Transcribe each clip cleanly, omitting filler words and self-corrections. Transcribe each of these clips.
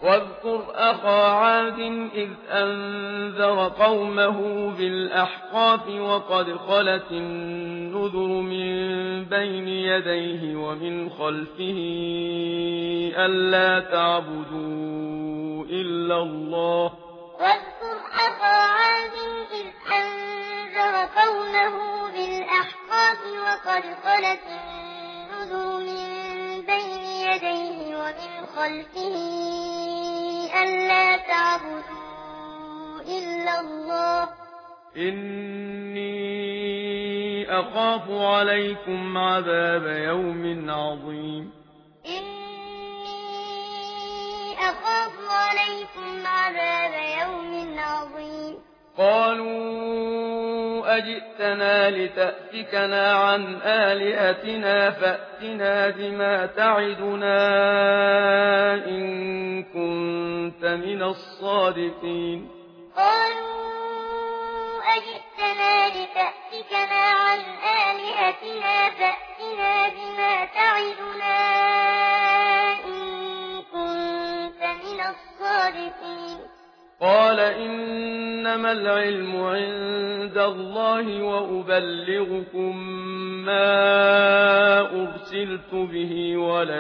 واذكر أخا عاد إذ أنذر قومه بالأحقاف وقد خلت النذر من بين يديه ومن خلفه ألا تعبدوا إلا الله. واذكر أخا عاد إذ أنذر قومه بالأحقاف وقد خلت النذر من بين يديه ومن خلفه ألا تعبدوا إلا الله إني أخاف عليكم عذاب يوم عظيم. إني أخاف عليكم عذاب يوم عظيم. قالوا أجئتنا لتأفكنا عن آلهتنا فأتنا بما تعدنا إن كنت من الصادقين. قالوا أجئتنا لتأفكنا عن آلهتنا فأتنا بما تعدنا إن كنت من الصادقين. قال إنما العلم عند الله وأبلغكم ما أرسلت به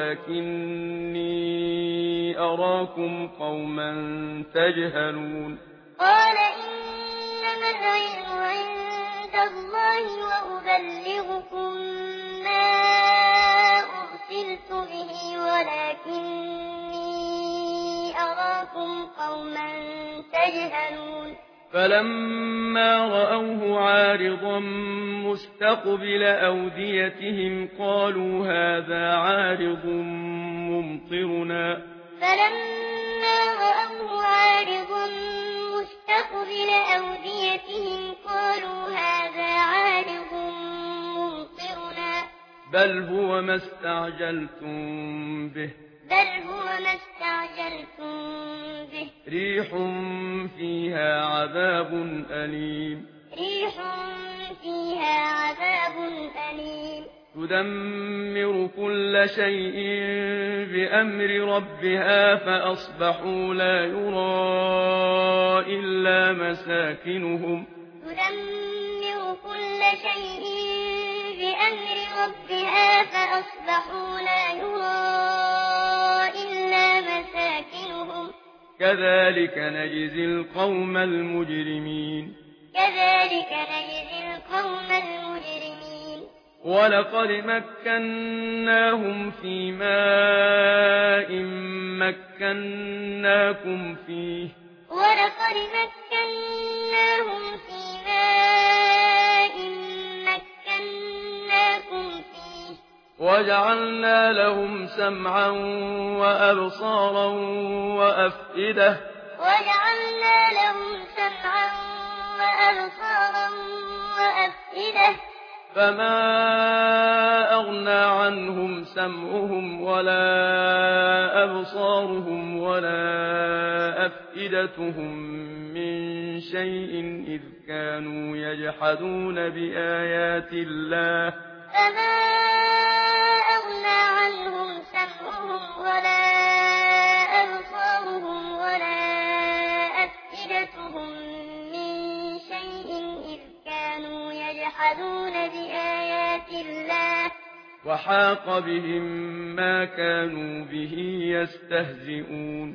ولكني أراكم قوما تجهلون. قال إنما العلم عند الله وأبلغكم ما أرسلت به ولكني أراكم قوما تجهلون. فلما رأوه عارضا مستقبل أوديتهم قالوا هذا عارض ممطرنا. فلما رأوه عارضا مستقبل أوديتهم قالوا هذا عارض ممطرنا. بل هو ما استعجلتم به. ريح فيها عذاب أليم. تدمر كل شيء بأمر ربها فأصبحوا لا يرى إلا مساكنهم. تدمر كل شيء بأمر ربها فأصبحوا لا يرى إلا مساكنهم. كذلك نجزي القوم المجرمين. ولقد مكناهم في ماء مكناكم فيه. وجعلنا لهم سمعا وأبصارا وأفئدة. فما أغنى عنهم سمعهم ولا أبصارهم ولا أفئدتهم من شيء إذ كانوا يجحدون بآيات الله. فما أغنى عنهم سمعهم ولا أبصارهم ولا أفئدتهم من شيء إذ كانوا يجحدون بآيات الله. وحاق بهم ما كانوا به يستهزئون.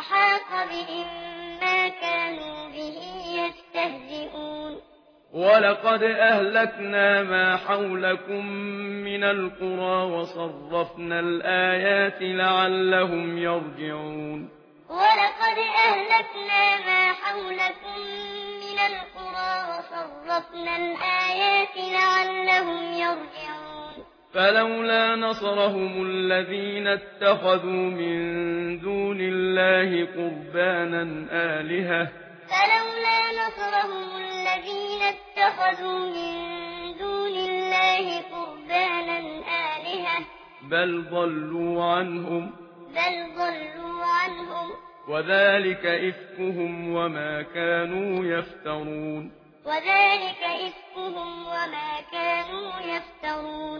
ولقد أهلكنا ما حولكم من القرى وصرفنا الآيات لعلهم يرجعون. فلولا نصرهم الذين اتخذوا من دون الله قربانا آلهة. بل ضلوا عنهم. وذلك إفكهم وما كانوا يفترون.